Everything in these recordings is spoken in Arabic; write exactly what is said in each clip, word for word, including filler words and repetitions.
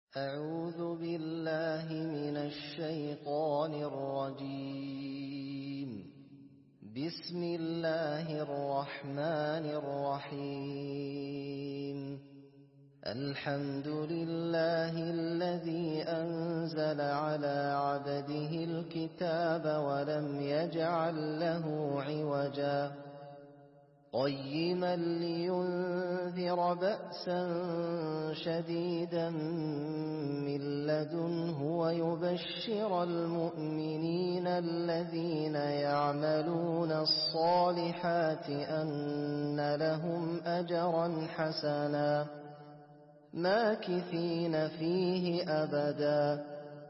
أعوذ بالله من الشيطان الرجيم. بسم الله الرحمن الرحيم. الحمد لله الذي أنزل على عبده الكتاب ولم يجعل له عوجا قيما لينذر بأسا شديدا من لدنه ويبشر المؤمنين الذين يعملون الصالحات أن لهم أجرا حسنا ماكثين فيه أبدا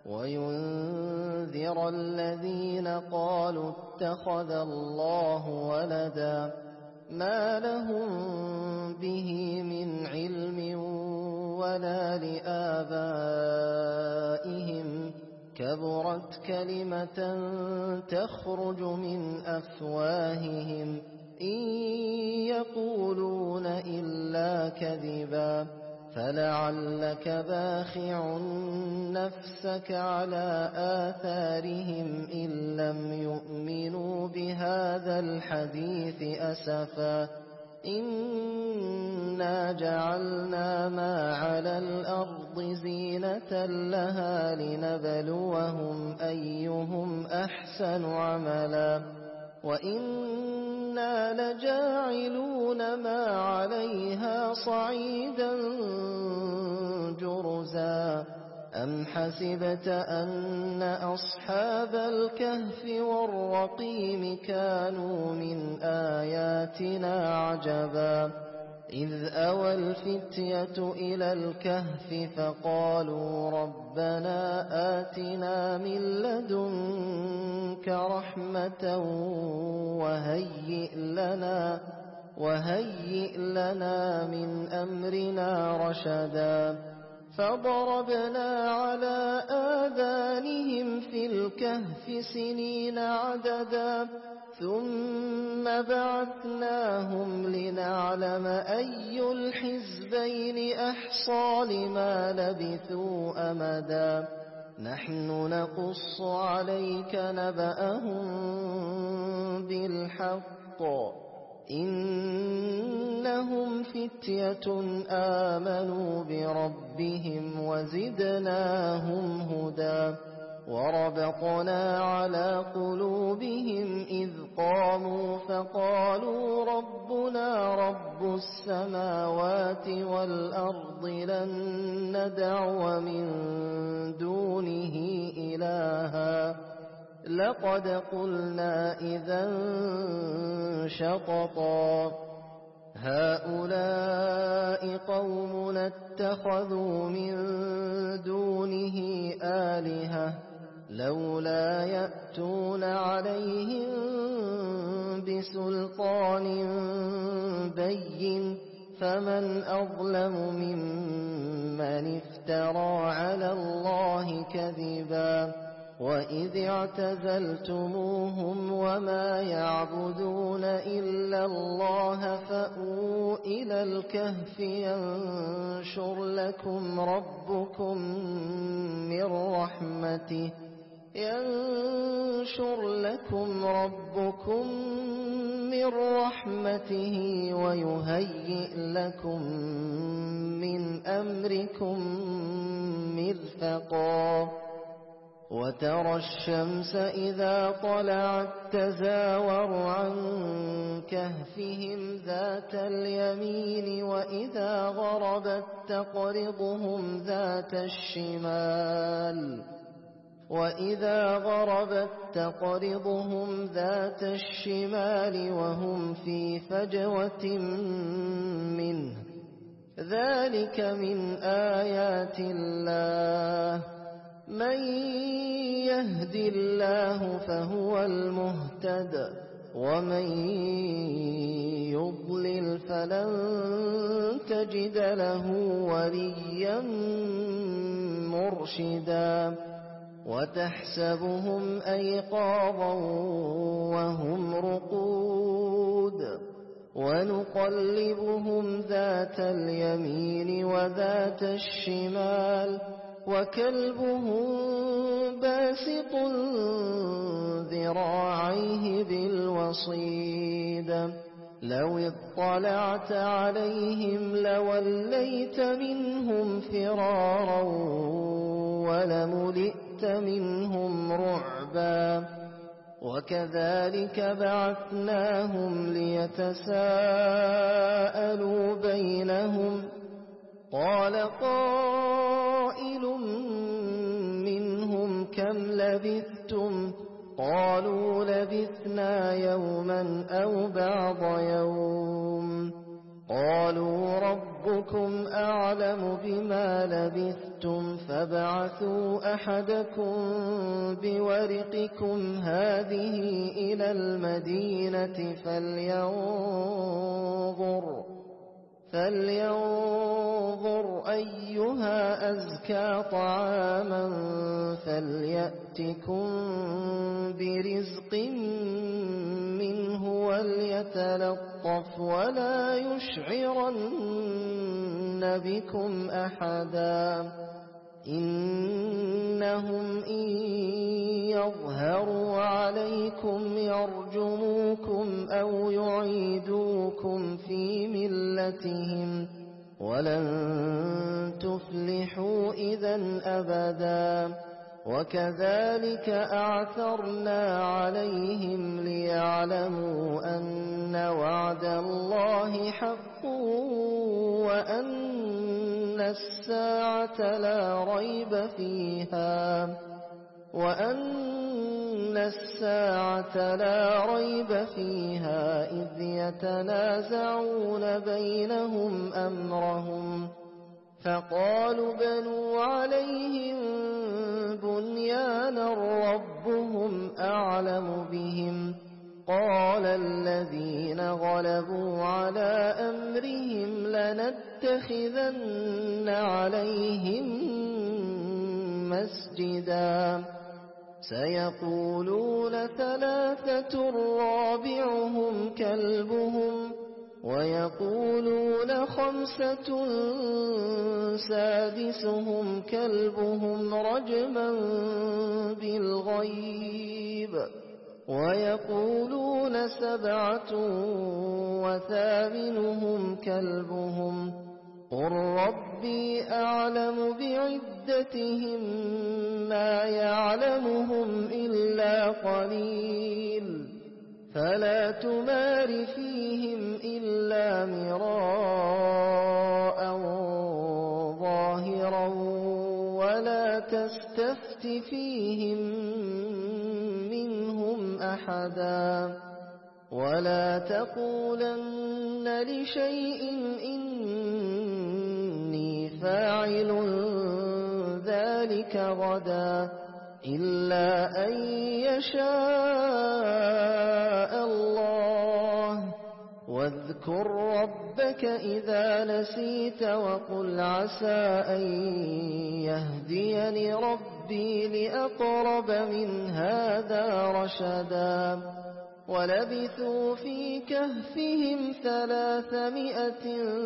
وينذر الذين قالوا اتخذ الله ولدا ما لهم به من علم ولا لآبائهم كبرت كلمة تخرج من أفواههم إن يقولون إلا كذبا فلعلك باخع نفسك على آثارهم إن لم يؤمنوا بهذا الحديث أسفا إنا جعلنا ما على الأرض زينة لها لنبلوهم أيهم أحسن عملا وإنا لجاعلون ما عليها صعيدا جرزا أم حسبت أن أصحاب الكهف والرقيم كانوا من آياتنا عجبا إذ أوى الفتية إلى الكهف فقالوا ربنا آتنا من لدنك رحمة وهيئ لنا, وهيئ لنا من أمرنا رشدا فضربنا على آذانهم في الكهف سنين عددا ثم بعثناهم لنعلم أي الحزبين أحصى لما لبثوا أمدا نحن نقص عليك نبأهم بالحق إنهم فتية آمنوا بربهم وزدناهم هدى وربطنا على قلوبهم إذ قاموا فقالوا ربنا رب السماوات والأرض لن ندعو من دونه إلها لقد قلنا إذا شططا هؤلاء قومنا اتخذوا من دونه آلهة لولا يأتون عليهم بسلطان بين فمن أظلم ممن افترى على الله كذبا وإذ اعتزلتموهم وما يعبدون إلا الله فأووا إلى الكهف ينشر لكم ربكم من رحمته ينشر لكم ربكم من رحمته ويهيئ لكم من أمركم مرفقا وترى الشمس إذا طلعت تزاور عن كهفهم ذات اليمين وإذا غربت تقرضهم ذات الشمال وإذا غربت تقرضهم ذات الشمال وهم في فجوة منه ذلك من آيات الله من يهد الله فهو المهتد ومن يضلل فلن تجد له وليا مرشدا وتحسبهم أيقاظا وهم رقود ونقلبهم ذات اليمين وذات الشمال وكلبهم باسط ذراعيه بالوصيد لو اطلعت عليهم لوليت منهم فرارا ولملئت منهم رعبا وكذلك بعثناهم ليتساءلوا بينهم قال قائل منهم كم لبثتم قالوا لبثنا يوما أو بعض يوم قالوا ربكم أعلم بما لبثتم فابعثوا أحدكم بورقكم هذه إلى المدينة فلينظر فلينظر أيها أزكى طعاما فليأتكم برزق منه وليتلطف ولا يشعرن بكم أحدا إنهم إن يظهروا عليكم يرجموكم أو يعيدوكم في ملتهم ولن تفلحوا إذا أبدا وكذلك أعثرنا عليهم ليعلموا أن وعد الله حق وأن الساعة لا ريب فيها وأن الساعة لا ريب فيها إذ يتنازعون بينهم أمرهم فقالوا بنوا عليهم بنيانا ربهم أعلم بهم قال الذين غلبوا على أمرهم لنتخذن عليهم مسجدا سيقولون ثلاثة رابعهم كلبهم ويقولون خمسة سادسهم كلبهم رجما بالغيب ويقولون سبعة وثامنهم كلبهم قل ربي أعلم بعدتهم ما يعلمهم إلا قليل فلا تمار فيهم إلا مراء ظاهرا ولا تستفت فيهم منهم أحدا ولا تقولن لشيء إني فاعل ذلك غدا إلا أن يشاء الله واذكر ربك إذا نسيت وقل عسى أن يهديني ربي لأقرب من هذا رشدا ولبثوا في كهفهم ثلاثمائة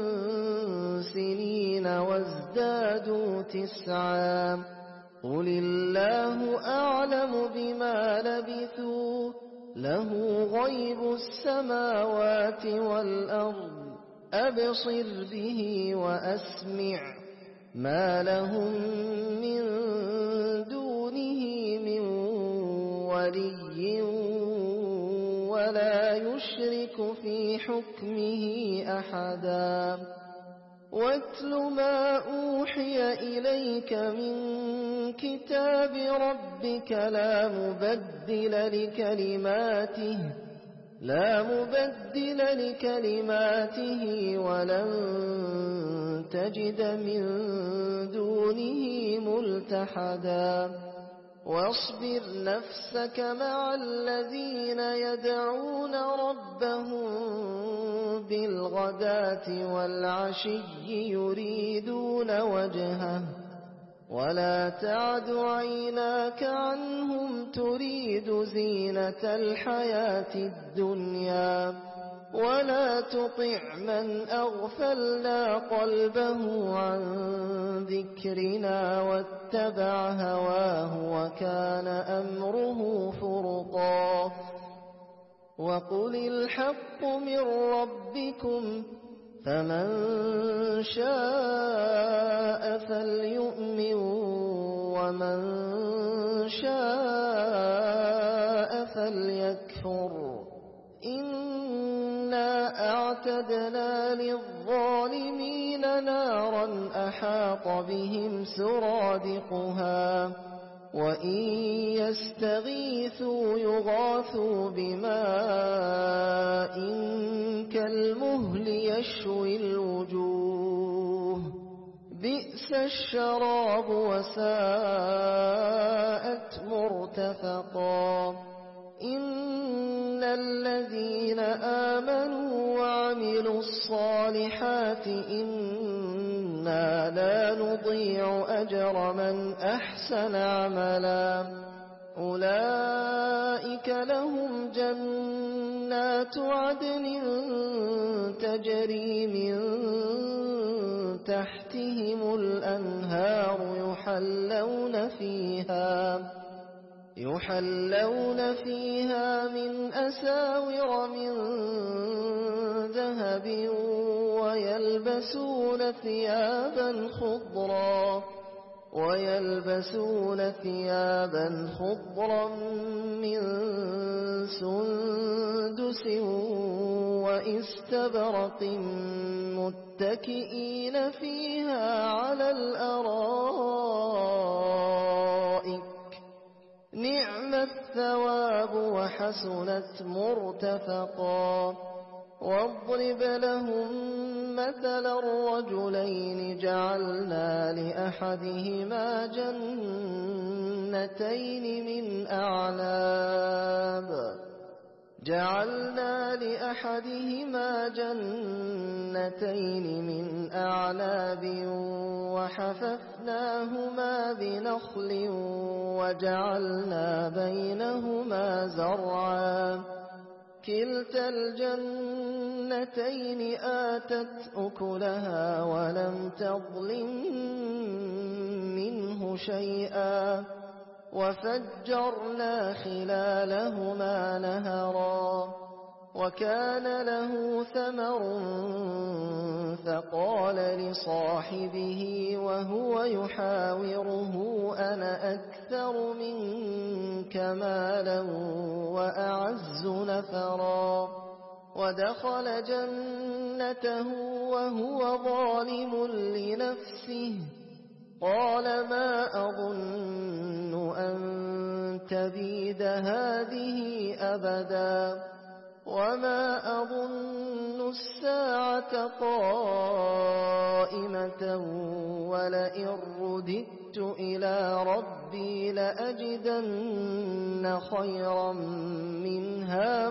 سنين وازدادوا تسعا قل الله أعلم بما لبثوا له غيب السماوات والأرض أبصر به وأسمع ما لهم من دونه من ولي ولا يشرك في حكمه أحدا واتل ما أوحي إليك من كتاب ربك لا مبدل لكلماته لا مبدل لكلماته ولن تجد من دونه ملتحدا واصبر نفسك مع الذين يدعون ربهم بالغداة والعشي يريدون وجهه ولا تعد عيناك عنهم تريد زينة الحياة الدنيا ولا تطع من أغفلنا قلبه عن ذكرنا واتبع هواه وكان أمره فرطا وقل الحق من ربكم فمن شاء فليؤمن ومن شاء فليكفر إنا أعتدنا للظالمين نارا أحاط بهم سرادقها وإن يستغيثوا يغاثوا بماء كالمهل يشوي الوجوه بئس الشراب وساءت مرتفقا إن الذين آمنوا وعملوا الصالحات إنا لا نضيع أجر من أحسن عملا أولئك لهم جنات عدن تجري من تحتهم الأنهار يحلون فيها يحلون فيها من أساور من ذهب ويلبسون ثيابا خضرا ويلبسون ثيابا خضرا من سندس وإستبرق متكئين فيها على الأرائك نعم الثواب وحسنت مرتفقا واضرب لهم مثل الرجلين جعلنا لأحدهما جنتين من أعناب جعلنا لأحدهما جنتين من أعناب وحففناهما بنخل وجعلنا بينهما زرعا كلتا الجنتين آتت أكلها ولم تظلم منه شيئا وفجرنا خلالهما نهرا وكان له ثمر فقال لصاحبه وهو يحاوره أنا أكثر منك مالا وأعز نفرا ودخل جنته وهو ظالم لنفسه قال ما أظن أن تبيد هذه أبدا وما أظن الساعة قائمة ولئن رددت إلى ربي لأجدن خيرا منها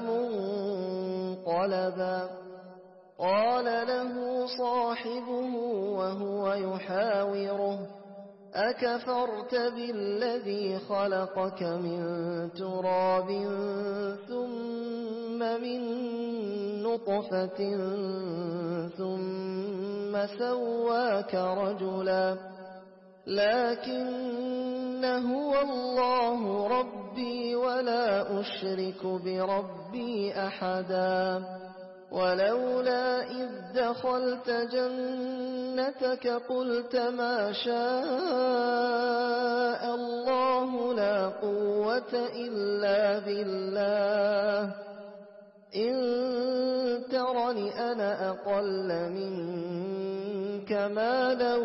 منقلبا قال له صاحبه وهو يحاوره أكفرت بالذي خلقك من تراب ثم من نطفة ثم سواك رجلا لكن هو الله ربي ولا أشرك بربي أحدا ولولا إذ دخلت جنتك قلت ما شاء الله لا قوة إلا بالله إن ترني أنا أقل منك مالا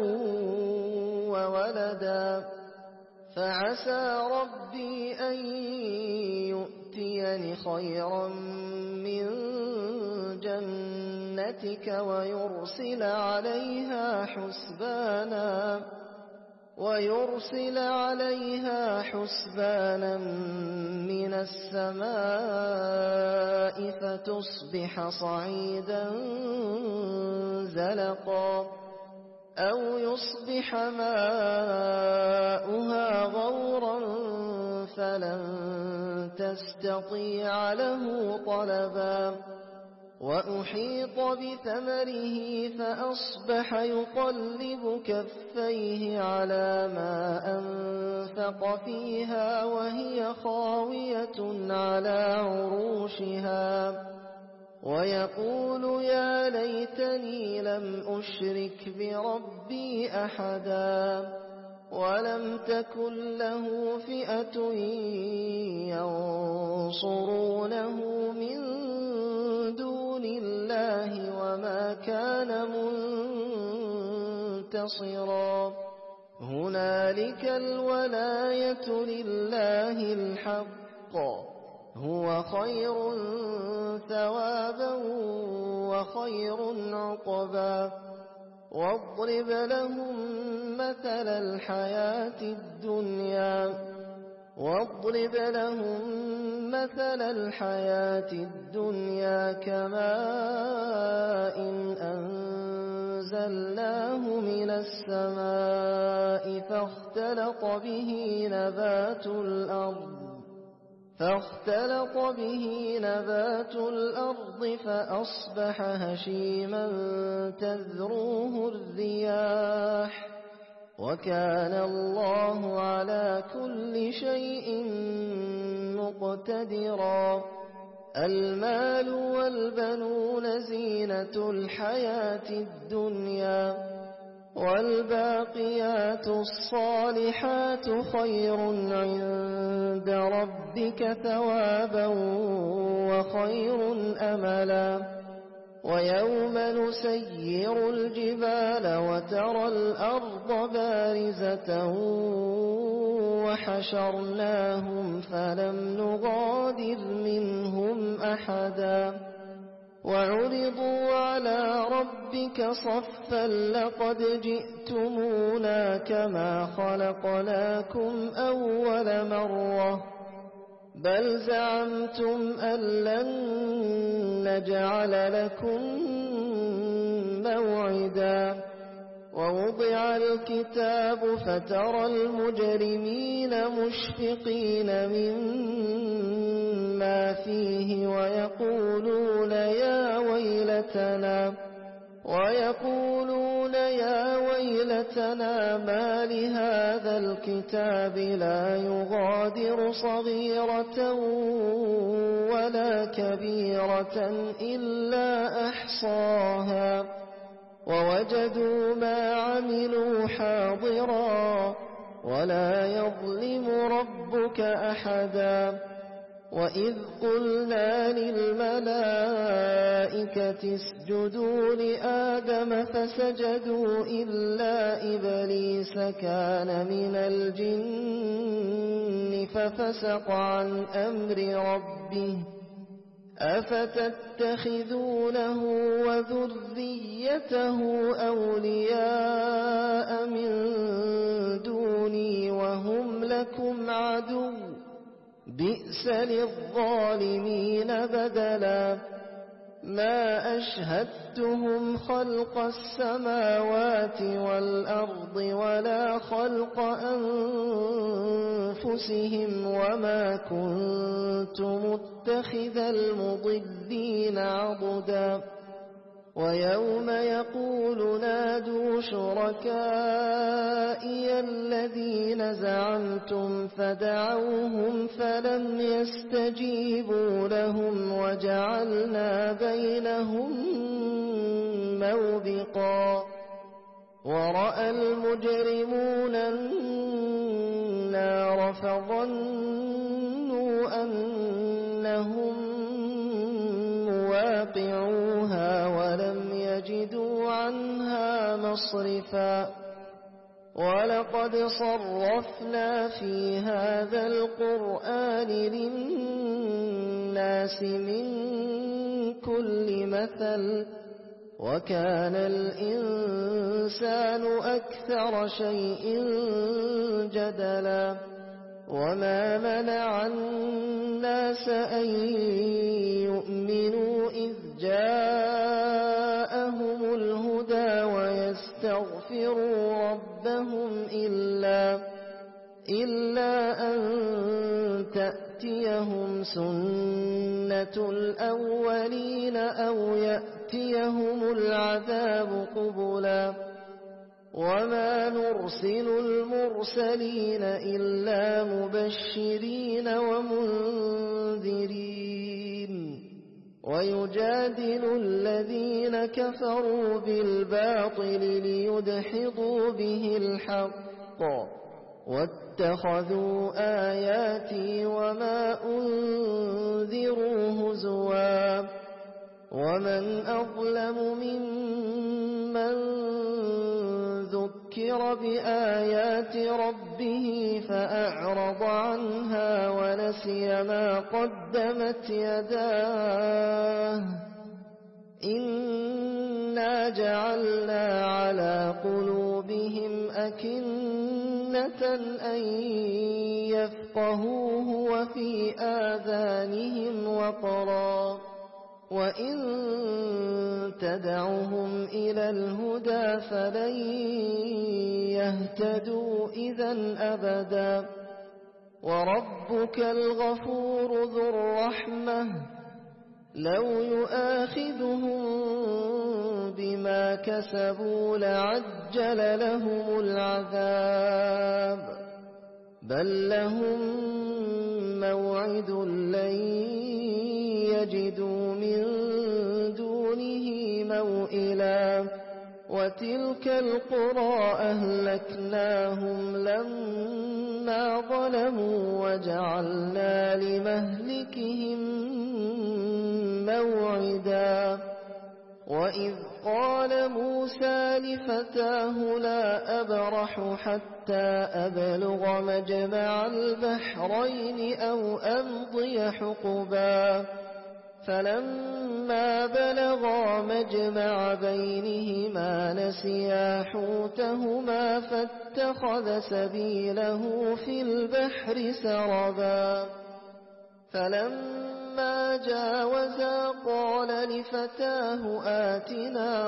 وولدا فعسى ربي أن يؤتيني خيرا من جنتك ويرسل عليها حسبانا ويرسل عليها حسبانا من السماء فتصبح صعيدا زلقا أو يصبح ماؤها غورا فلن تستطيع له طلبا وأحيط بثمره فأصبح يقلب كفيه على ما أنفق فيها وهي خاوية على عروشها ويقول يا ليتني لم أشرك بربي أحدا ولم تكن له فئة ينصرونه من دون الله وما كان منتصرا هنالك الولاية لله الحق هو خير ثوابا وخير عقبا واضرب لهم مثل الحياة الدنيا واضرب لهم مثل الحياة الدنيا كماء إن أنزلناه من السماء فاختلط به نبات الأرض فاختلط به نبات الأرض فأصبح هشيما تذروه الرياح وكان الله على كل شيء مقتدرا المال والبنون زينة الحياة الدنيا والباقيات الصالحات خير عند ربك ثوابا وخير أملا ويوم نسير الجبال وترى الأرض بارزة وحشرناهم فلم نغادر منهم أحدا وعرضوا على ربك صفا لقد جئتمونا كما خلقناكم أول مرة بل زعمتم أن لن نجعل لكم موعدا ووضع الكتاب فترى المجرمين مشفقين مما فيه ويقولون يا ويلتنا ويقولون يا ويلتنا ما لهذا الكتاب لا يغادر صغيرة ولا كبيرة إلا أحصاها ووجدوا ما عملوا حاضرا ولا يظلم ربك أحدا وإذ قلنا للملائكة اسجدوا لآدم فسجدوا إلا إبليس كان من الجن ففسق عن أمر ربه أفتتخذونه وذريته أولياء من دوني وهم لكم عدو بئس للظالمين بدلا ما أشهدتهم خلق السماوات والأرض ولا خلق أنفسهم وما كنت متخذ المضلين عضدا ويوم يقول نادوا شركائي الذين زعمتم فدعوهم فلم يستجيبوا لهم وجعلنا بينهم موبقا ورأى المجرمون النار فظنوا أنهم مواقعوها ولم يجدوا عنها مصرفا ولقد صرفنا في هذا القرآن للناس من كل مثل وكان الإنسان أكثر شيء جدلا وما منع الناس أن يؤمنوا إذ جاءهم الهدى ويستغفروا ربهم إلا إلا أن تأتيهم سنة الأولين أو يأتيهم العذاب قبلا وما نرسل المرسلين إلا مبشرين ومنذرين ويجادل الذين كفروا بالباطل ليدحضوا به الحق واتخذوا آياتي وما أنذروا هزوا ومن أظلم ممن ذكر بآيات ربه فأعرض عنها ونسي ما قدمت يداه إنا جعلنا على قلوبهم أكنة أن يفقهوه وفي آذانهم وقرا وإن تدعهم إلى الهدى فلن يهتدوا إذا أبدا وربك الغفور ذو الرحمة لو يؤاخذهم بما كسبوا لعجل لهم العذاب بل لهم موعد لن يجدوا من دونه موئلا وتلك القرى أهلكناهم لما ظلموا وجعلنا لمهلكهم موعدا وإذ قال موسى لفتاه لا أبرح حتى أبلغ مجمع البحرين أو أمضي حقبا فلما بلغا مجمع بينهما نسيا حوتهما فاتخذ سبيله في البحر سربا فلما جاوزا قال لفتاه آتنا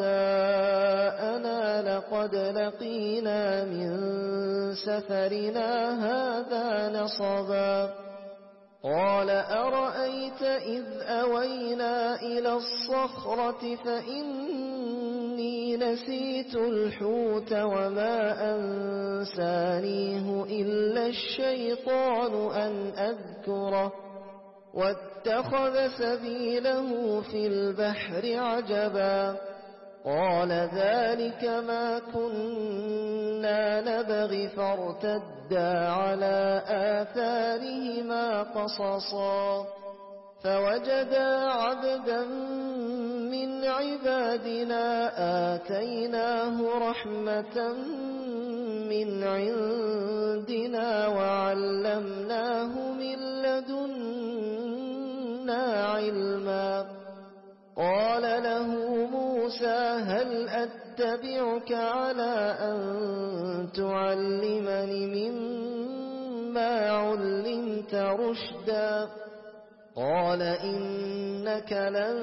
غداءنا لقد لقينا من سفرنا هذا نصبا قال أرأيت إذ أوينا إلى الصخرة فإني نسيت الحوت وما أنسانيه إلا الشيطان أن أذكره واتخذ سبيله في البحر عجبا قال ذلك ما كنا نبغي فارتدا على آثارهما قصصا فوجدا عبدا من عبادنا آتيناه رحمة من عندنا وعلمناه من لدنا علما قال له موسى هل أتبعك على أن تعلمني مما علمت رشدا قال إنك لن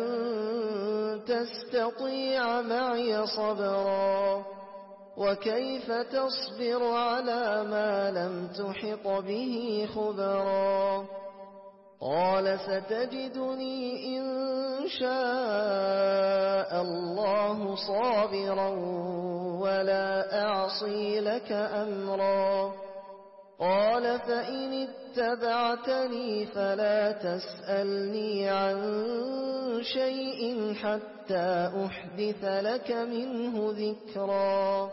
تستطيع معي صبرا وكيف تصبر على ما لم تحط به خبرا قال ستجدني إن شاء الله صابرا ولا أعصي لك أمرا قال فإن اتبعتني فلا تسألني عن شيء حتى أحدث لك منه ذكرا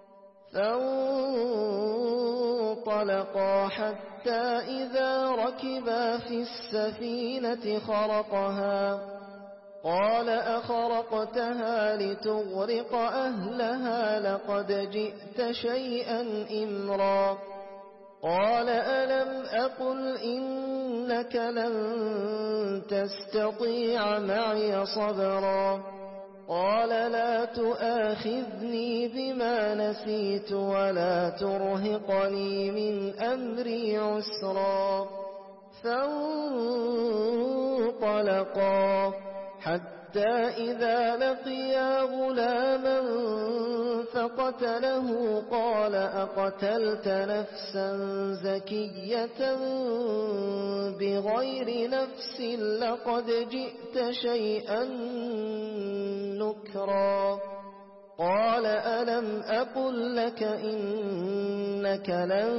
فانطلقا حتى إذا ركبا في السفينة خرقها قال أخرقتها لتغرق أهلها لقد جئت شيئا إمرا قال ألم أقل إنك لن تستطيع معي صبرا قال لا تؤاخذني بما نسيت ولا ترهقني من أمري عسرا فانطلقا حتى حتى إذا لقيا غلاما فقتله قال أقتلت نفسا زكية بغير نفس لقد جئت شيئا نكرا قال ألم أقل لك إنك لن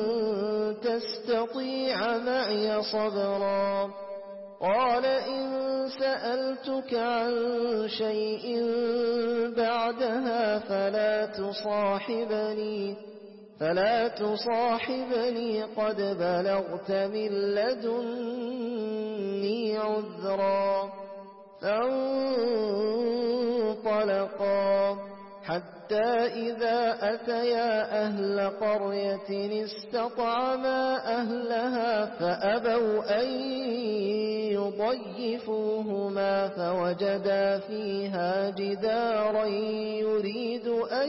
تستطيع معي صبرا قال إن سألتك عن شيء بعدها فلا تصاحبني فلا تصاحبني قد بلغت من لدني عذرا فانطلقا حتى إذا أتيا أهل قرية استطعما أهلها فأبوا أن يضيفوهما فوجدا فيها جدارا يريد أن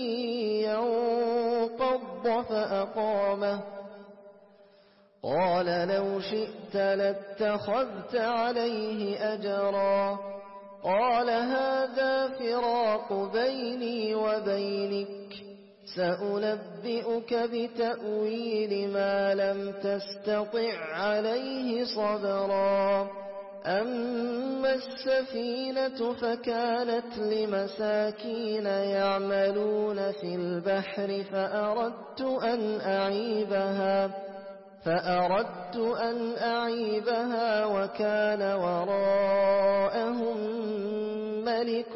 ينقض فأقامه قال لو شئت لاتخذت عليه أجرا قال هذا فراق بيني وبينك سأنبئك بتأويل ما لم تستطع عليه صبرا أما السفينة فكانت لمساكين يعملون في البحر فأردت أن أعيبها فأردت أن أعيبها وكان وراءهم ملك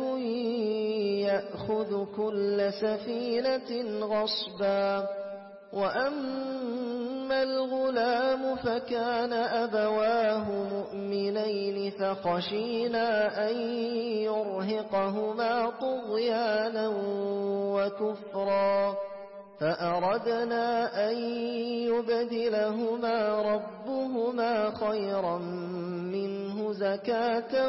يأخذ كل سفينة غصبا وأما الغلام فكان أبواه مؤمنين فخشينا أن يرهقهما طغيانا وكفرا فأردنا أن يبدلهما ربهما خيرا منه زكاة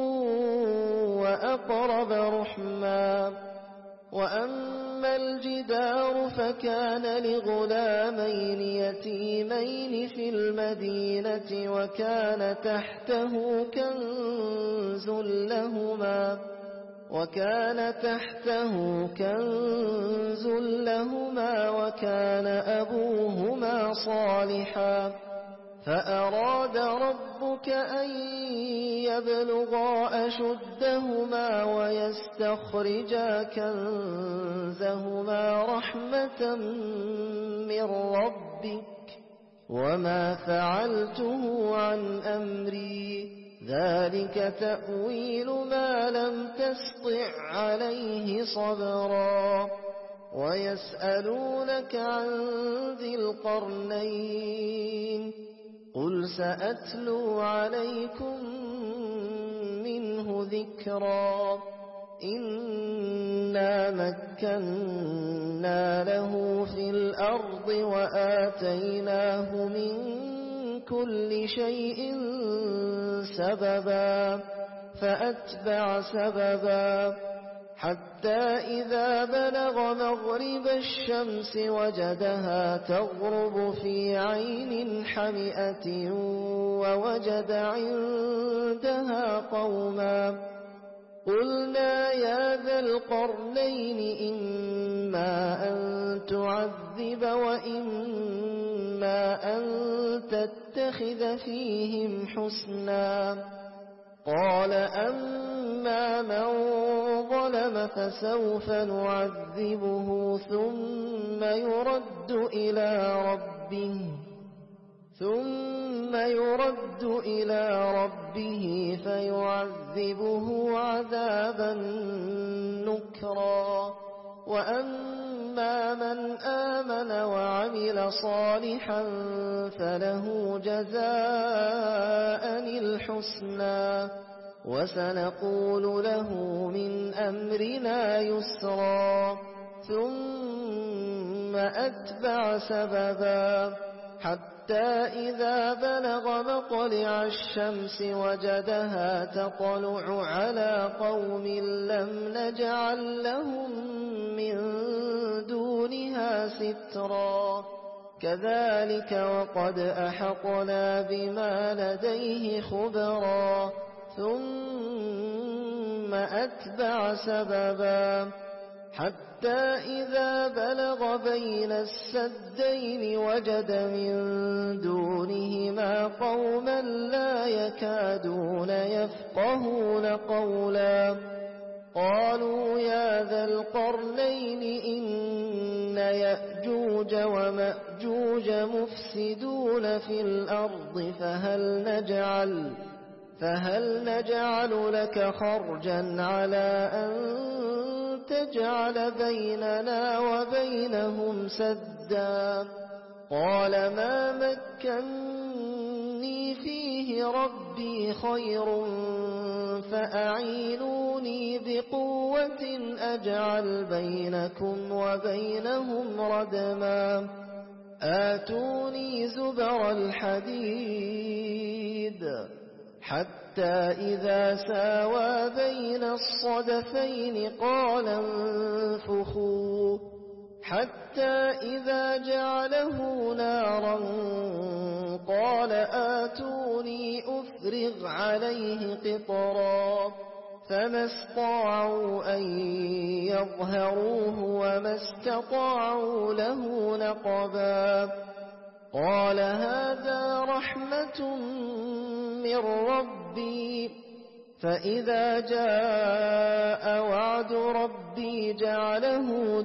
وأقرب رحما وأما الجدار فكان لغلامين يتيمين في المدينة وكان تحته كنز لهما وكان تحته كنز لهما وكان أبوهما صالحا فأراد ربك أن يبلغا أشدهما ويستخرجا كنزهما رحمة من ربك وما فعلته عن أمري ذلك تأويل ما لم تسطع عليه صبرا ويسألونك عن ذي القرنين قل سأتلو عليكم منه ذكرا إنا مكنا له في الأرض وآتيناه من كل شيء سببا فأتبع سببا حتى إذا بلغ مغرب الشمس وجدها تغرب في عين حمئة ووجد عندها قوما قلنا يا ذا القرنين إما أن تعذب وإما أن تتخذ فيهم حسنا قال أما من ظلم فسوف نعذبه ثم يرد إلى ربه ثم يرد إلى ربه فيعذبه عذابا نكرا وأما من آمن وعمل صالحا فله جزاء الحسنى وسنقول له من أمرنا يسرا ثم أتبع سببا حتى إذا بلغ مطلع الشمس وجدها تطلع على قوم لم نجعل لهم من دونها سترا كذلك وقد أحطنا بما لديه خبرا ثم أتبع سببا حتى إذا بلغ بين السدين وجد من دونهما قوما لا يكادون يفقهون قولا قالوا يا ذا القرنين إن يأجوج ومأجوج مفسدون في الأرض فهل نجعل فهل نجعل لك خرجا على أن تجعل بيننا وبينهم سدا قال ما مكني فيه ربي خير فأعينوني بقوة أجعل بينكم وبينهم ردما آتوني زبر الحديد حتى إذا ساوى بين الصدفين قال انفخوا حتى إذا جعله نارا قال آتوني أفرغ عليه قطرا فما استطاعوا أن يظهروه وما استطاعوا له نقبا قال هذا رحمة من ربي فإذا جاء وعد ربي جعله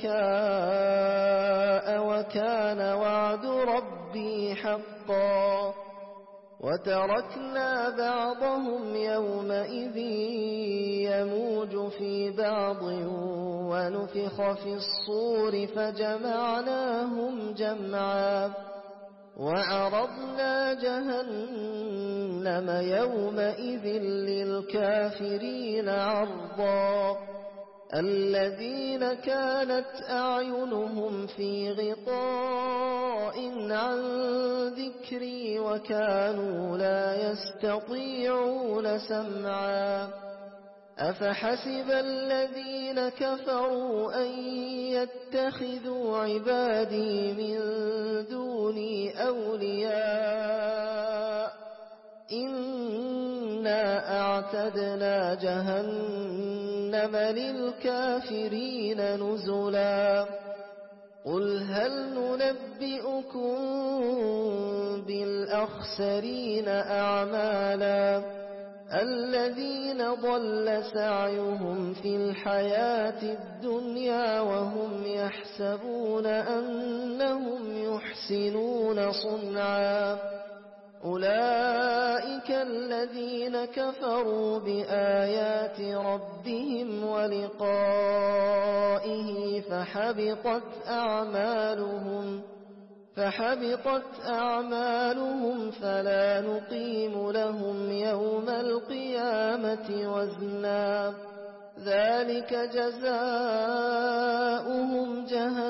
دكاء وكان وعد ربي حقا وتركنا بعضهم يومئذ يموج في بعض ونفخ في الصور فجمعناهم جمعا وعرضنا جهنم يومئذ للكافرين عرضا الذين كانت أعينهم في غطاء عن ذكري وكانوا لا يستطيعون سمعا أفحسب الذين كفروا أن يتخذوا عبادي من دوني أولياء إنا أعتدنا جهنم للكافرين نزلا قل هل ننبئكم بالأخسرين أعمالا الذين ضل سعيهم في الحياة الدنيا وهم يحسبون أنهم يحسنون صنعا أولئك الذين كفروا بآيات ربهم ولقائه فحبطت أعمالهم فحبطت أعمالهم فلا نقيم لهم يوم القيامة وزنا ذلك جزاؤهم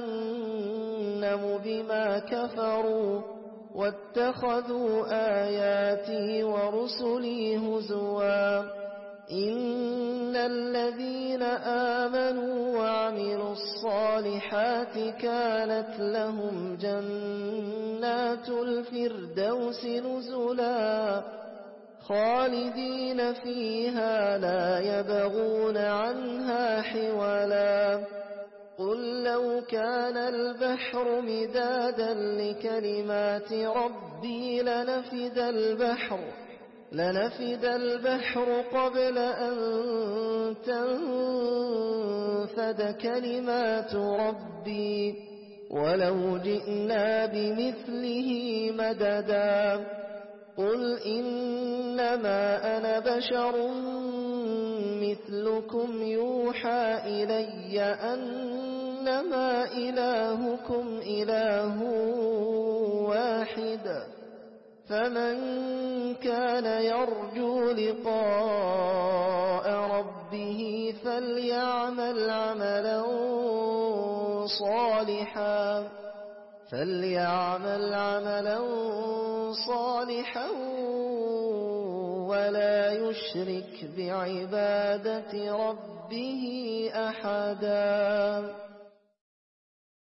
جهنم بما كفروا واتخذوا آياتي ورسلي هزوا إن الذين آمنوا وعملوا الصالحات كانت لهم جنات الفردوس نزلا خالدين فيها لا يبغون عنها حولا قل لو كان البحر مدادا لكلمات ربي لنفد البحر لنفد البحر قبل أن تنفد كلمات ربي ولو جئنا بمثله مددا قل إنما أنا بشر مثلكم يوحى إلي أنما إلهكم إله واحد فمن كان يرجو لقاء ربه فليعمل عملا صالحا فليعمل عملا صالحا ولا يشرك بعبادة ربه أحدا.